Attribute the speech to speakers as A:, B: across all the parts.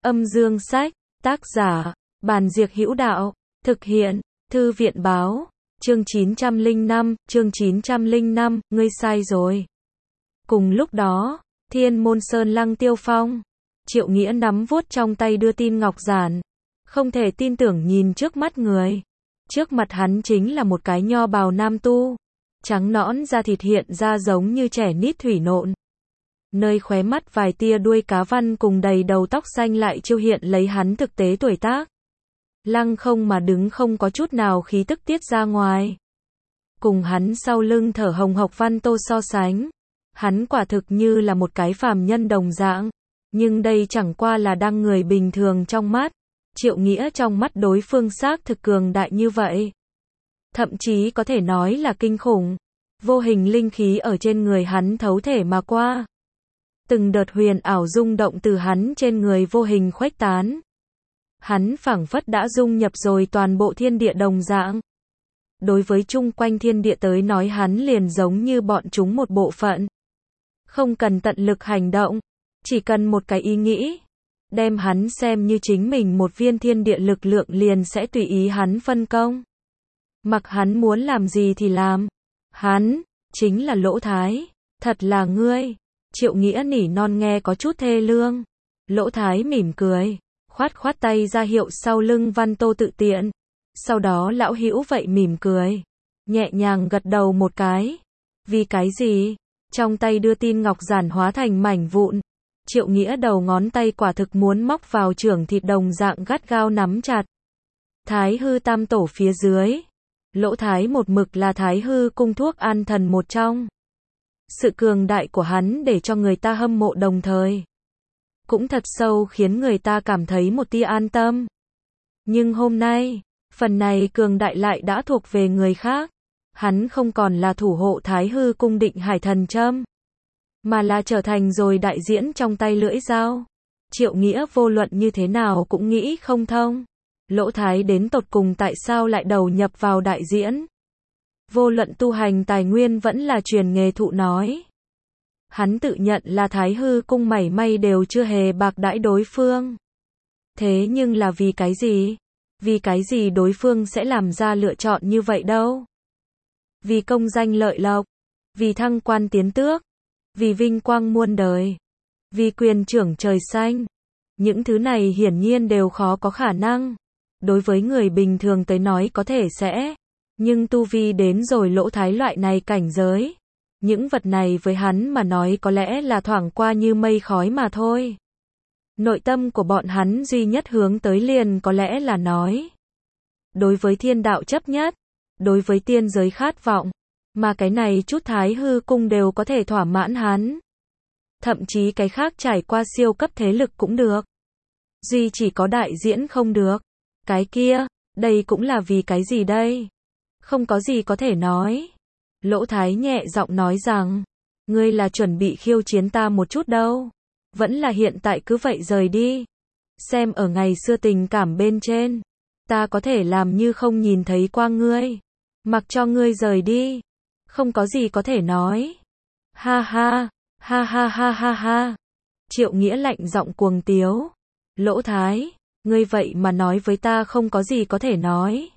A: Âm dương sách, tác giả, Bàn Diệc Hữu Đạo, thực hiện, Thư viện Báo, chương 905, ngươi sai rồi. Cùng lúc đó, Thiên Môn Sơn Lăng Tiêu Phong, Triệu Nghĩa nắm vuốt trong tay đưa tin ngọc giản, không thể tin tưởng nhìn trước mắt người. Trước mặt hắn chính là một cái nho bào nam tu, trắng nõn da thịt hiện ra giống như trẻ nít thủy nộn. Nơi khóe mắt vài tia đuôi cá văn cùng đầy đầu tóc xanh lại chiêu hiện lấy hắn thực tế tuổi tác. Lăng không mà đứng không có chút nào khí tức tiết ra ngoài. Cùng hắn sau lưng thở hồng hộc Văn Tô so sánh, hắn quả thực như là một cái phàm nhân đồng dạng. Nhưng đây chẳng qua là đang người bình thường trong mắt. Triệu Nghĩa trong mắt đối phương xác thực cường đại như vậy. Thậm chí có thể nói là kinh khủng. Vô hình linh khí ở trên người hắn thấu thể mà qua. Từng đợt huyền ảo rung động từ hắn trên người vô hình khuếch tán. Hắn phảng phất đã dung nhập rồi toàn bộ thiên địa đồng dạng. Đối với chung quanh thiên địa tới nói hắn liền giống như bọn chúng một bộ phận. Không cần tận lực hành động, chỉ cần một cái ý nghĩ. Đem hắn xem như chính mình một viên thiên địa lực lượng liền sẽ tùy ý hắn phân công. Mặc hắn muốn làm gì thì làm. Hắn, chính là Lỗ Thái. Thật là ngươi. Triệu Nghĩa nỉ non nghe có chút thê lương. Lỗ Thái mỉm cười, khoát tay ra hiệu sau lưng Văn Tô tự tiện. Sau đó lão hữu vậy mỉm cười, nhẹ nhàng gật đầu một cái. Vì cái gì? Trong tay đưa tin ngọc giản hóa thành mảnh vụn. Triệu Nghĩa đầu ngón tay quả thực muốn móc vào chưởng thịt đồng dạng gắt gao nắm chặt. Thái hư tam tổ phía dưới. Lỗ Thái một mực là Thái hư cung thuốc an thần một trong. Sự cường đại của hắn để cho người ta hâm mộ đồng thời. Cũng thật sâu khiến người ta cảm thấy một tia an tâm. Nhưng hôm nay, phần này cường đại lại đã thuộc về người khác. Hắn không còn là thủ hộ Thái hư cung định hải thần châm. Mà là trở thành rồi đại diễn trong tay lưỡi dao. Triệu Nghĩa vô luận như thế nào cũng nghĩ không thông. Lỗ Thái đến tột cùng tại sao lại đầu nhập vào đại diễn. Vô luận tu hành tài nguyên vẫn là truyền nghề thụ nói. Hắn tự nhận là Thái hư cung mảy may đều chưa hề bạc đãi đối phương. Thế nhưng là vì cái gì? Vì cái gì đối phương sẽ làm ra lựa chọn như vậy đâu? Vì công danh lợi lộc, vì thăng quan tiến tước, vì vinh quang muôn đời, vì quyền trưởng trời xanh. Những thứ này hiển nhiên đều khó có khả năng. Đối với người bình thường tới nói có thể sẽ, nhưng tu vi đến rồi Lỗ Thái loại này cảnh giới. Những vật này với hắn mà nói có lẽ là thoảng qua như mây khói mà thôi. Nội tâm của bọn hắn duy nhất hướng tới liền có lẽ là nói. Đối với thiên đạo chấp nhất, đối với tiên giới khát vọng, mà cái này chút Thái hư cung đều có thể thỏa mãn hắn. Thậm chí cái khác trải qua siêu cấp thế lực cũng được. Duy chỉ có đại diễn không được. Cái kia, đây cũng là vì cái gì đây? Không có gì có thể nói. Lỗ Thái nhẹ giọng nói rằng, ngươi là chuẩn bị khiêu chiến ta một chút đâu. Vẫn là hiện tại cứ vậy rời đi. Xem ở ngày xưa tình cảm bên trên, ta có thể làm như không nhìn thấy qua ngươi. Mặc cho ngươi rời đi. Không có gì có thể nói. Ha ha, ha ha ha ha ha. Triệu Nghĩa lạnh giọng cuồng tiếu. Lỗ Thái, ngươi vậy mà nói với ta không có gì có thể nói.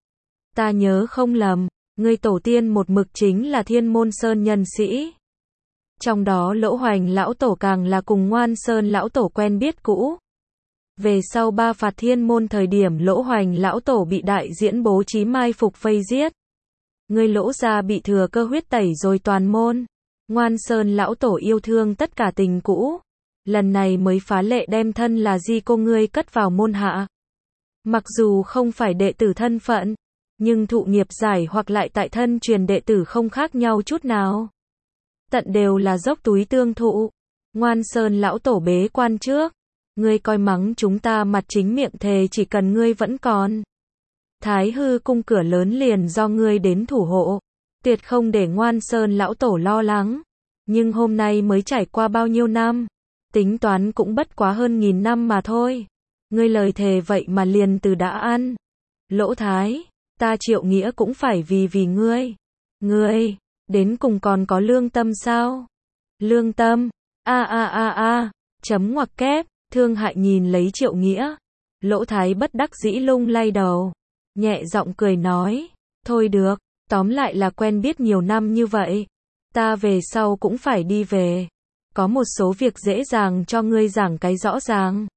A: Ta nhớ không lầm, ngươi tổ tiên một mực chính là Thiên Môn Sơn nhân sĩ. Trong đó Lỗ Hoành lão tổ càng là cùng Ngoan Sơn lão tổ quen biết cũ. Về sau ba phạt Thiên Môn thời điểm Lỗ Hoành lão tổ bị đại diễn bố trí mai phục vây giết. Ngươi Lỗ gia bị thừa cơ huyết tẩy rồi toàn môn. Ngoan Sơn lão tổ yêu thương tất cả tình cũ. Lần này mới phá lệ đem thân là di cô ngươi cất vào môn hạ. Mặc dù không phải đệ tử thân phận, nhưng thụ nghiệp giải hoặc lại tại thân truyền đệ tử không khác nhau chút nào. Tận đều là dốc túi tương thụ. Ngoan Sơn lão tổ bế quan trước. Ngươi coi mắng chúng ta mặt chính miệng thề chỉ cần ngươi vẫn còn. Thái hư cung cửa lớn liền do ngươi đến thủ hộ. Tuyệt không để Ngoan Sơn lão tổ lo lắng. Nhưng hôm nay mới trải qua bao nhiêu năm. Tính toán cũng bất quá hơn 1000 năm mà thôi. Ngươi lời thề vậy mà liền từ đã ăn. Lỗ Thái, ta Triệu Nghĩa cũng phải vì ngươi. Ngươi, đến cùng còn có lương tâm sao? Lương tâm, chấm ngoặc kép, thương hại nhìn lấy Triệu Nghĩa. Lỗ Thái bất đắc dĩ lung lay đầu, nhẹ giọng cười nói, thôi được, tóm lại là quen biết nhiều năm như vậy. Ta về sau cũng phải đi về. Có một số việc dễ dàng cho ngươi giảng cái rõ ràng.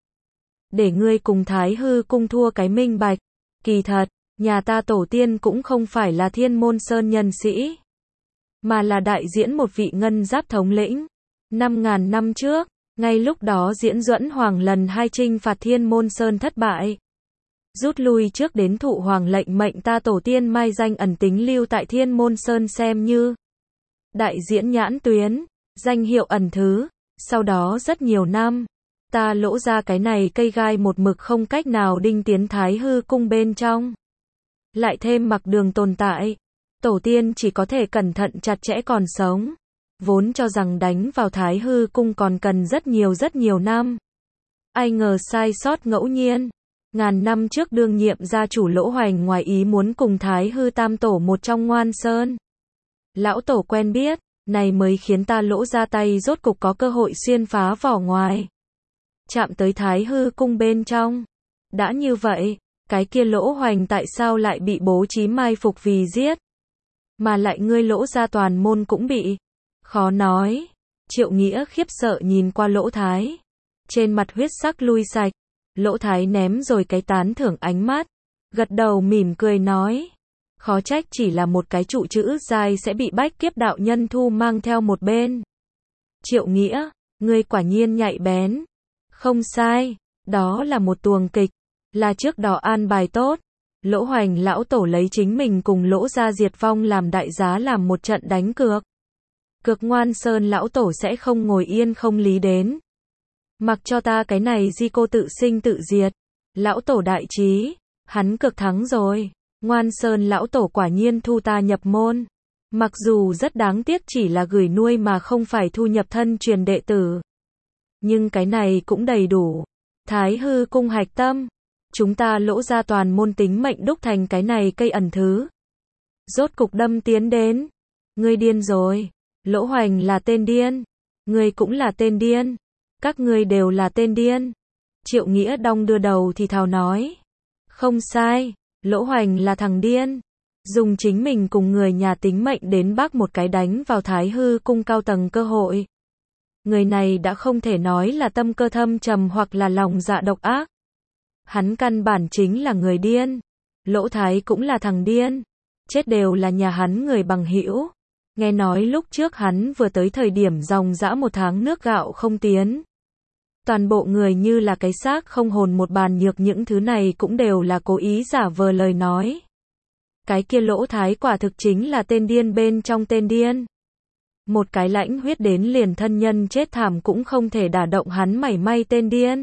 A: Để ngươi cùng Thái Hư cung thua cái minh bạch. Kỳ thật, nhà ta tổ tiên cũng không phải là Thiên Môn Sơn nhân sĩ, mà là đại diễn một vị ngân giáp thống lĩnh. 5.000 năm trước, ngay lúc đó Diễn Duẫn Hoàng lần 2 chinh phạt Thiên Môn Sơn thất bại. Rút lui trước đến thụ hoàng lệnh mệnh ta tổ tiên mai danh ẩn tính lưu tại Thiên Môn Sơn xem như đại diễn nhãn tuyến, danh hiệu ẩn thứ. Sau đó rất nhiều năm, ta Lỗ ra cái này cây gai một mực không cách nào đinh tiến Thái Hư cung bên trong. Lại thêm mặc đường tồn tại, tổ tiên chỉ có thể cẩn thận chặt chẽ còn sống. Vốn cho rằng đánh vào Thái Hư cung còn cần rất nhiều năm. Ai ngờ sai sót ngẫu nhiên. Ngàn năm trước đương nhiệm gia chủ Lỗ Hoành ngoài ý muốn cùng Thái Hư tam tổ một trong Ngoan Sơn. Lão tổ quen biết, này mới khiến ta Lỗ ra tay rốt cục có cơ hội xuyên phá vỏ ngoài. Chạm tới Thái Hư cung bên trong. Đã như vậy, cái kia Lỗ Hoành tại sao lại bị bố trí mai phục vì giết? Mà lại ngươi Lỗ ra toàn môn cũng bị. Khó nói. Triệu Nghĩa khiếp sợ nhìn qua Lỗ Thái. Trên mặt huyết sắc lui sạch. Lỗ Thái ném rồi cái tán thưởng ánh mắt. Gật đầu mỉm cười nói. Khó trách chỉ là một cái trụ chữ giai sẽ bị bách kiếp đạo nhân thu mang theo một bên. Triệu Nghĩa, ngươi quả nhiên nhạy bén. Không sai, đó là một tuồng kịch. Là trước đó an bài tốt. Lỗ Hoành lão tổ lấy chính mình cùng Lỗ ra diệt vong làm đại giá làm một trận đánh cược. Cược Ngoan Sơn lão tổ sẽ không ngồi yên không lý đến. Mặc cho ta cái này di cô tự sinh tự diệt. Lão tổ đại trí, hắn cược thắng rồi. Ngoan Sơn lão tổ quả nhiên thu ta nhập môn. Mặc dù rất đáng tiếc chỉ là gửi nuôi mà không phải thu nhập thân truyền đệ tử. Nhưng cái này cũng đầy đủ. Thái Hư cung hạch tâm. Chúng ta Lỗ ra toàn môn tính mệnh đúc thành cái này cây ẩn thứ. Rốt cục đâm tiến đến. Ngươi điên rồi. Lỗ Hoành là tên điên. Ngươi cũng là tên điên. Các ngươi đều là tên điên. Triệu Nghĩa đong đưa đầu thì thào nói. Không sai. Lỗ Hoành là thằng điên. Dùng chính mình cùng người nhà tính mệnh đến bác một cái đánh vào Thái Hư cung cao tầng cơ hội. Người này đã không thể nói là tâm cơ thâm trầm hoặc là lòng dạ độc ác. Hắn căn bản chính là người điên. Lỗ Thái cũng là thằng điên. Chết đều là nhà hắn người bằng hữu. Nghe nói lúc trước hắn vừa tới thời điểm dòng dã 1 tháng nước gạo không tiến. Toàn bộ người như là cái xác không hồn một bàn nhược, những thứ này cũng đều là cố ý giả vờ lời nói. Cái kia Lỗ Thái quả thực chính là tên điên bên trong tên điên. Một cái lãnh huyết đến liền thân nhân chết thảm cũng không thể đả động hắn mảy may tên điên.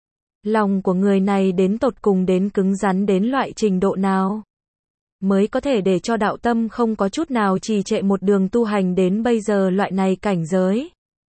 A: Lòng của người này đến tột cùng đến cứng rắn đến loại trình độ nào mới có thể để cho đạo tâm không có chút nào trì trệ một đường tu hành đến bây giờ loại này cảnh giới.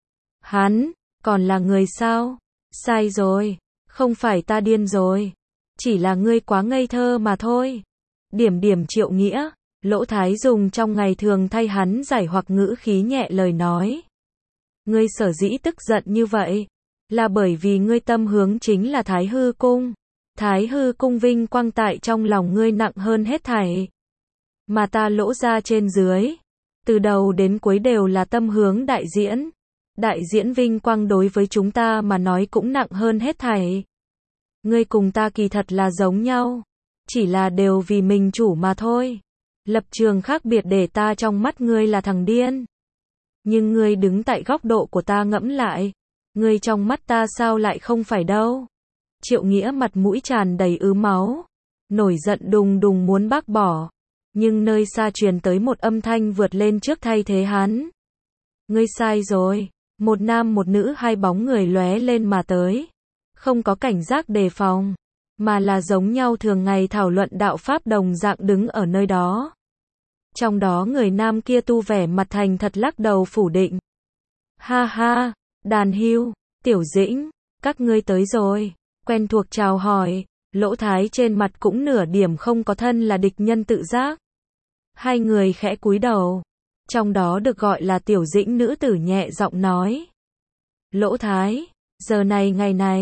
A: Hắn còn là người sao? Sai rồi, không phải ta điên rồi, chỉ là ngươi quá ngây thơ mà thôi. Triệu Nghĩa, Lỗ Thái dùng trong ngày thường thay hắn giải hoặc ngữ khí nhẹ lời nói. Ngươi sở dĩ tức giận như vậy, là bởi vì ngươi tâm hướng chính là Thái Hư cung. Thái Hư cung vinh quang tại trong lòng ngươi nặng hơn hết thảy. Mà ta Lỗ ra trên dưới, từ đầu đến cuối đều là tâm hướng đại diễn. Đại diễn vinh quang đối với chúng ta mà nói cũng nặng hơn hết thảy. Ngươi cùng ta kỳ thật là giống nhau, chỉ là đều vì mình chủ mà thôi. Lập trường khác biệt để ta trong mắt ngươi là thằng điên. Nhưng ngươi đứng tại góc độ của ta ngẫm lại, ngươi trong mắt ta sao lại không phải đâu. Triệu Nghĩa mặt mũi tràn đầy ứ máu, nổi giận đùng đùng muốn bác bỏ, nhưng nơi xa truyền tới một âm thanh vượt lên trước thay thế hắn. Ngươi sai rồi. Một nam một nữ, 2 bóng người lóe lên mà tới. Không có cảnh giác đề phòng, mà là giống nhau thường ngày thảo luận đạo pháp đồng dạng đứng ở nơi đó. Trong đó người nam kia tu vẻ mặt thành thật lắc đầu phủ định. Ha ha, Đàn Hưu, Tiểu Dĩnh, các ngươi tới rồi. Quen thuộc chào hỏi, Lỗ Thái trên mặt cũng nửa điểm không có thân là địch nhân tự giác. 2 người khẽ cúi đầu. Trong đó được gọi là Tiểu Dĩnh nữ tử nhẹ giọng nói. Lỗ Thái, giờ này ngày này,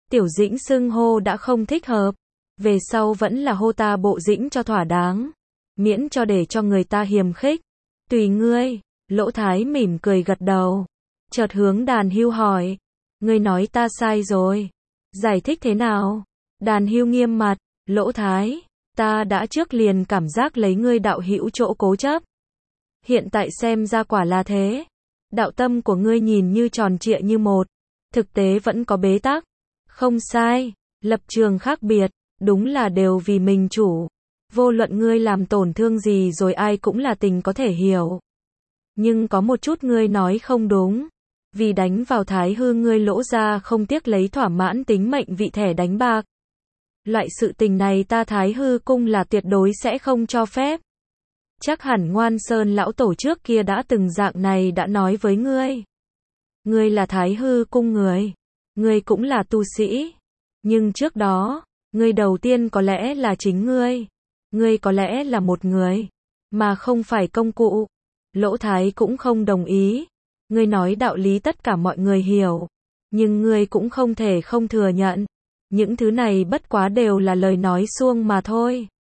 A: Tiểu Dĩnh xưng hô đã không thích hợp, về sau vẫn là hô ta Bộ Dĩnh cho thỏa đáng, miễn cho để cho người ta hiềm khích. Tùy ngươi. Lỗ Thái mỉm cười gật đầu, chợt hướng Đàn Hưu hỏi, ngươi nói ta sai rồi, giải thích thế nào? Đàn Hưu nghiêm mặt, Lỗ Thái, ta đã trước liền cảm giác lấy ngươi đạo hữu chỗ cố chấp. Hiện tại xem ra quả là thế. Đạo tâm của ngươi nhìn như tròn trịa như một, thực tế vẫn có bế tắc. Không sai, lập trường khác biệt, đúng là đều vì mình chủ. Vô luận ngươi làm tổn thương gì rồi ai cũng là tình có thể hiểu. Nhưng có một chút ngươi nói không đúng. Vì đánh vào Thái Hư ngươi Lỗ gia không tiếc lấy thỏa mãn tính mệnh vị thẻ đánh bạc. Loại sự tình này ta Thái Hư cung là tuyệt đối sẽ không cho phép. Chắc hẳn Ngoan Sơn lão tổ trước kia đã từng dạng này đã nói với ngươi. Ngươi là Thái Hư cung người. Ngươi cũng là tu sĩ. Nhưng trước đó, ngươi đầu tiên có lẽ là chính ngươi. Ngươi có lẽ là một người, mà không phải công cụ. Lỗ Thái cũng không đồng ý. Ngươi nói đạo lý tất cả mọi người hiểu. Nhưng ngươi cũng không thể không thừa nhận. Những thứ này bất quá đều là lời nói suông mà thôi.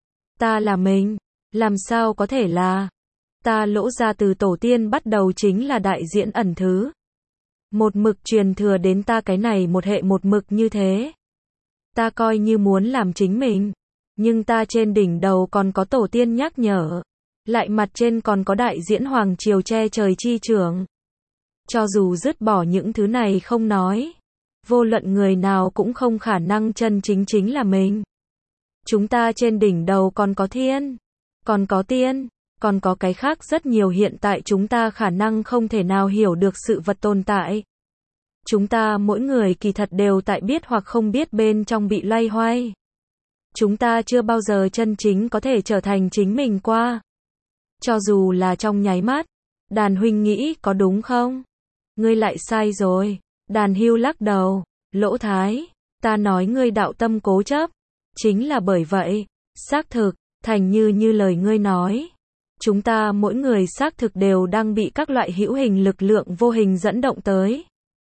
A: Ta là mình. Làm sao có thể là. Ta Lỗ gia từ tổ tiên bắt đầu chính là đại diễn ẩn thứ. Một mực truyền thừa đến ta cái này một hệ một mực như thế. Ta coi như muốn làm chính mình. Nhưng ta trên đỉnh đầu còn có tổ tiên nhắc nhở. Lại mặt trên còn có đại diễn hoàng triều che trời chi trưởng. Cho dù dứt bỏ những thứ này không nói. Vô luận người nào cũng không khả năng chân chính là mình. Chúng ta trên đỉnh đầu còn có thiên. Còn có tiên. Còn có cái khác rất nhiều hiện tại chúng ta khả năng không thể nào hiểu được sự vật tồn tại. Chúng ta mỗi người kỳ thật đều tại biết hoặc không biết bên trong bị loay hoay. Chúng ta chưa bao giờ chân chính có thể trở thành chính mình qua. Cho dù là trong nháy mắt. Đàn huynh nghĩ có đúng không? Ngươi lại sai rồi. Đàn Hưu lắc đầu. Lỗ Thái, ta nói ngươi đạo tâm cố chấp. Chính là bởi vậy. Xác thực, thành như lời ngươi nói. Chúng ta mỗi người xác thực đều đang bị các loại hữu hình lực lượng vô hình dẫn động tới.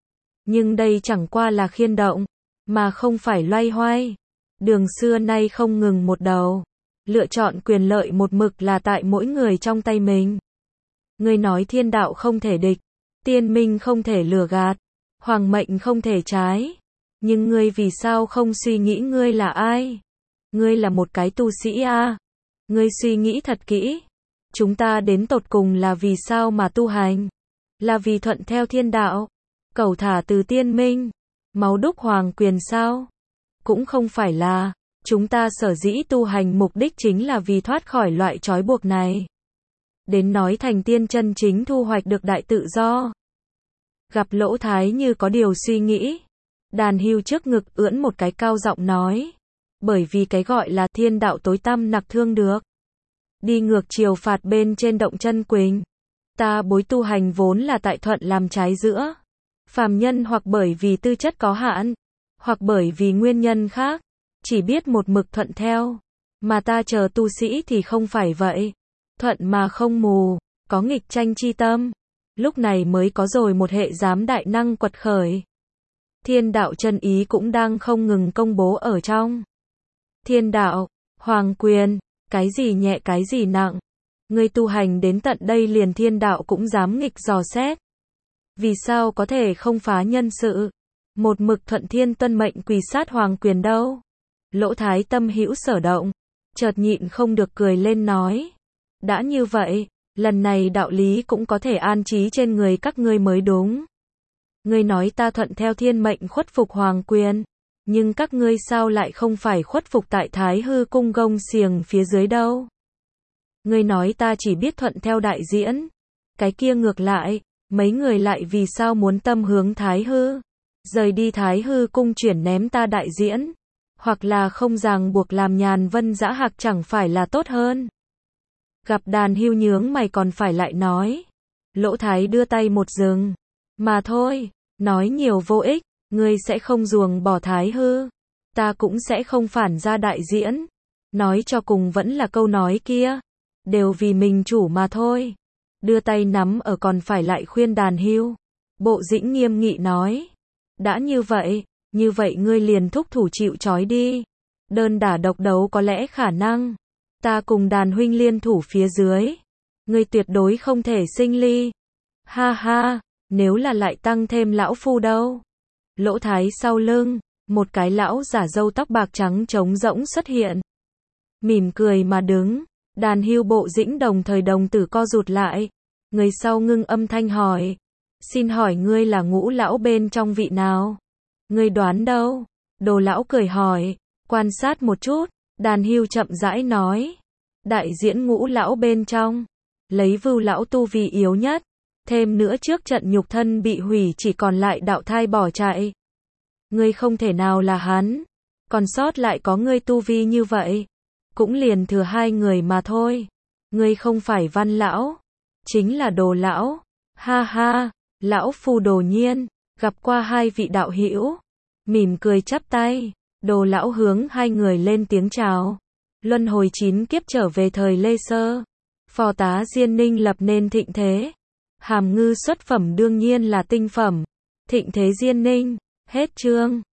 A: Nhưng đây chẳng qua là khiên động, mà không phải loay hoay. Đường xưa nay không ngừng một đầu. Lựa chọn quyền lợi một mực là tại mỗi người trong tay mình. Ngươi nói thiên đạo không thể địch, tiên minh không thể lừa gạt, hoàng mệnh không thể trái. Nhưng ngươi vì sao không suy nghĩ ngươi là ai? Ngươi là một cái tu sĩ à? Ngươi suy nghĩ thật kỹ. Chúng ta đến tột cùng là vì sao mà tu hành? Là vì thuận theo thiên đạo, cẩu thả từ tiên minh, máu đúc hoàng quyền sao? Cũng không phải là. Chúng ta sở dĩ tu hành mục đích chính là vì thoát khỏi loại trói buộc này. Đến nói thành tiên chân chính thu hoạch được đại tự do. Gặp Lỗ Thái như có điều suy nghĩ. Đàn Hưu trước ngực ưỡn một cái cao giọng nói. Bởi vì cái gọi là thiên đạo tối tăm nặc thương được. Đi ngược chiều phạt bên trên động chân quỳnh. Ta bối tu hành vốn là tại thuận làm trái giữa. Phàm nhân hoặc bởi vì tư chất có hạn. Hoặc bởi vì nguyên nhân khác. Chỉ biết một mực thuận theo. Mà ta chờ tu sĩ thì không phải vậy. Thuận mà không mù. Có nghịch tranh chi tâm. Lúc này mới có rồi một hệ giám đại năng quật khởi. Thiên đạo chân ý cũng đang không ngừng công bố ở trong. Thiên đạo, hoàng quyền, cái gì nhẹ cái gì nặng. Ngươi tu hành đến tận đây liền thiên đạo cũng dám nghịch dò xét. Vì sao có thể không phá nhân sự? Một mực thuận thiên tuân mệnh quỳ sát hoàng quyền đâu? Lỗ Thái tâm hữu sở động. Chợt nhịn không được cười lên nói. Đã như vậy, lần này đạo lý cũng có thể an trí trên người các ngươi mới đúng. Ngươi nói ta thuận theo thiên mệnh khuất phục hoàng quyền. Nhưng các ngươi sao lại không phải khuất phục tại Thái Hư cung gông xiềng phía dưới đâu? Ngươi nói ta chỉ biết thuận theo đại diễn. Cái kia ngược lại, mấy người lại vì sao muốn tâm hướng Thái Hư? Rời đi Thái Hư cung chuyển ném ta đại diễn. Hoặc là không ràng buộc làm nhàn vân dã hạc chẳng phải là tốt hơn. Gặp Đàn Hưu nhướng mày còn phải lại nói. Lỗ Thái đưa tay một dừng. Mà thôi, nói nhiều vô ích. Ngươi sẽ không ruồng bỏ Thái Hư. Ta cũng sẽ không phản ra đại diễn. Nói cho cùng vẫn là câu nói kia. Đều vì mình chủ mà thôi. Đưa tay nắm ở còn phải lại khuyên Đàn Hưu. Bộ Dĩnh nghiêm nghị nói. Đã như vậy, Như vậy ngươi liền thúc thủ chịu trói đi. Đơn đả độc đấu có lẽ khả năng. Ta cùng đàn huynh liên thủ phía dưới. Ngươi tuyệt đối không thể sinh ly. Ha ha, nếu là lại tăng thêm lão phu đâu. Lỗ Thái sau lưng, một cái lão giả râu tóc bạc trắng trống rỗng xuất hiện. Mỉm cười mà đứng, Đàn Hưu Bộ Dĩnh đồng thời đồng tử co rụt lại. Người sau ngưng âm thanh hỏi. Xin hỏi ngươi là Ngũ lão bên trong vị nào? Ngươi đoán đâu? Đồ lão cười hỏi. Quan sát một chút, Đàn Hưu chậm rãi nói. Đại diễn Ngũ lão bên trong. Lấy Vưu lão tu vi yếu nhất. Thêm nữa trước trận nhục thân bị hủy chỉ còn lại đạo thai bỏ chạy. Ngươi không thể nào là hắn. Còn sót lại có ngươi tu vi như vậy. Cũng liền thừa 2 người mà thôi. Ngươi không phải Văn lão. Chính là Đồ lão. Ha ha, lão phu Đồ Nhiên. Gặp qua 2 vị đạo hữu. Mỉm cười chắp tay. Đồ lão hướng 2 người lên tiếng chào. Luân hồi 9 kiếp trở về thời Lê Sơ. Phò tá Diên Ninh lập nên thịnh thế. Hàm Ngư xuất phẩm đương nhiên là tinh phẩm. Thịnh thế Diên Ninh. Hết chương.